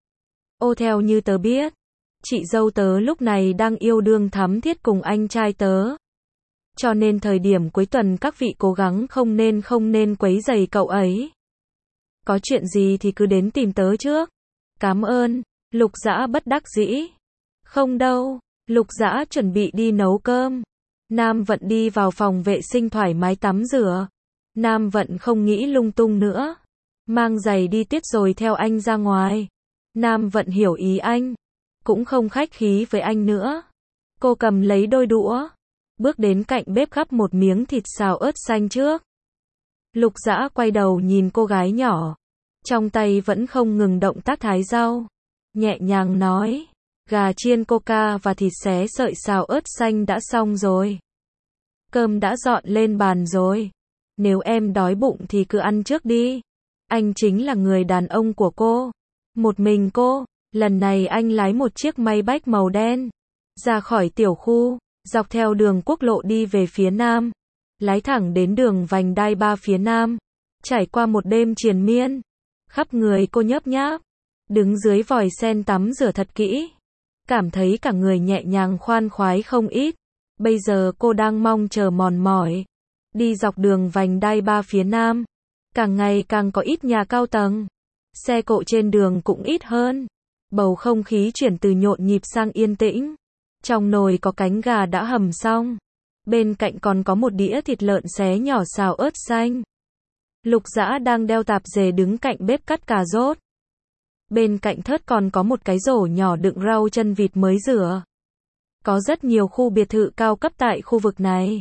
Ô theo như tớ biết, chị dâu tớ lúc này đang yêu đương thắm thiết cùng anh trai tớ. Cho nên thời điểm cuối tuần các vị cố gắng không nên không nên quấy rầy cậu ấy. Có chuyện gì thì cứ đến tìm tớ trước. Cảm ơn. Lục Dã bất đắc dĩ. Không đâu. Lục Dã chuẩn bị đi nấu cơm. Nam Vận đi vào phòng vệ sinh thoải mái tắm rửa. Nam Vận không nghĩ lung tung nữa. Mang giày đi tiết rồi theo anh ra ngoài. Nam Vận hiểu ý anh. Cũng không khách khí với anh nữa. Cô cầm lấy đôi đũa. Bước đến cạnh bếp gắp một miếng thịt xào ớt xanh trước. Lục Dã quay đầu nhìn cô gái nhỏ. Trong tay vẫn không ngừng động tác thái rau. Nhẹ nhàng nói. Gà chiên coca và thịt xé sợi xào ớt xanh đã xong rồi. Cơm đã dọn lên bàn rồi. Nếu em đói bụng thì cứ ăn trước đi. Anh chính là người đàn ông của cô. Một mình cô. Lần này anh lái một chiếc Maybach màu đen. Ra khỏi tiểu khu. Dọc theo đường quốc lộ đi về phía nam. Lái thẳng đến đường vành đai ba phía nam. Trải qua một đêm triền miên. Khắp người cô nhấp nháp. Đứng dưới vòi sen tắm rửa thật kỹ. Cảm thấy cả người nhẹ nhàng khoan khoái không ít. Bây giờ cô đang mong chờ mòn mỏi. Đi dọc đường vành đai ba phía nam. Càng ngày càng có ít nhà cao tầng. Xe cộ trên đường cũng ít hơn. Bầu không khí chuyển từ nhộn nhịp sang yên tĩnh. Trong nồi có cánh gà đã hầm xong. Bên cạnh còn có một đĩa thịt lợn xé nhỏ xào ớt xanh. Lục Dã đang đeo tạp dề đứng cạnh bếp cắt cà rốt. Bên cạnh thớt còn có một cái rổ nhỏ đựng rau chân vịt mới rửa. Có rất nhiều khu biệt thự cao cấp tại khu vực này.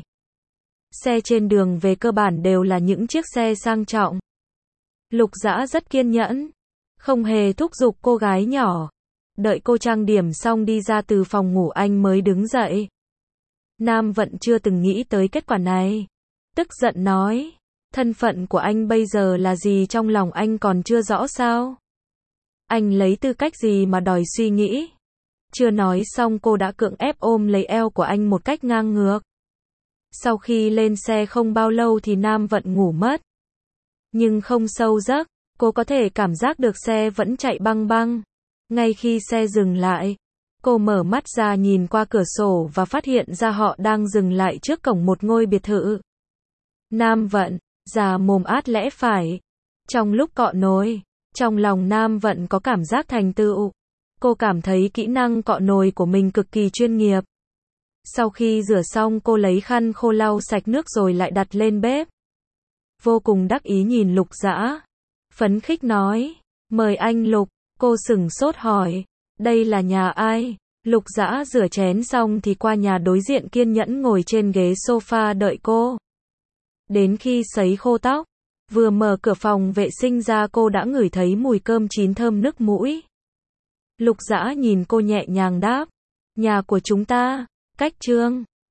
Xe trên đường về cơ bản đều là những chiếc xe sang trọng. Lục Dã rất kiên nhẫn. Không hề thúc giục cô gái nhỏ. Đợi cô trang điểm xong đi ra từ phòng ngủ anh mới đứng dậy. Nam Vận chưa từng nghĩ tới kết quả này. Tức giận nói. Thân phận của anh bây giờ là gì trong lòng anh còn chưa rõ sao? Anh lấy tư cách gì mà đòi suy nghĩ? Chưa nói xong cô đã cưỡng ép ôm lấy eo của anh một cách ngang ngược. Sau khi lên xe không bao lâu thì Nam Vận ngủ mất. Nhưng không sâu giấc, cô có thể cảm giác được xe vẫn chạy băng băng. Ngay khi xe dừng lại, cô mở mắt ra nhìn qua cửa sổ và phát hiện ra họ đang dừng lại trước cổng một ngôi biệt thự. Nam Vận, già mồm át lẽ phải. Trong lúc cọ nồi, trong lòng Nam Vận có cảm giác thành tựu. Cô cảm thấy kỹ năng cọ nồi của mình cực kỳ chuyên nghiệp. Sau khi rửa xong cô lấy khăn khô lau sạch nước rồi lại đặt lên bếp. vô cùng đắc ý nhìn Lục Dã. Phấn khích nói, mời anh Lục, cô sửng sốt hỏi, đây là nhà ai? Lục Dã rửa chén xong thì qua nhà đối diện kiên nhẫn ngồi trên ghế sofa đợi cô. Đến khi sấy khô tóc, vừa mở cửa phòng vệ sinh ra cô đã ngửi thấy mùi cơm chín thơm nức mũi. Lục Dã nhìn cô nhẹ nhàng đáp, nhà của chúng ta, cách Trương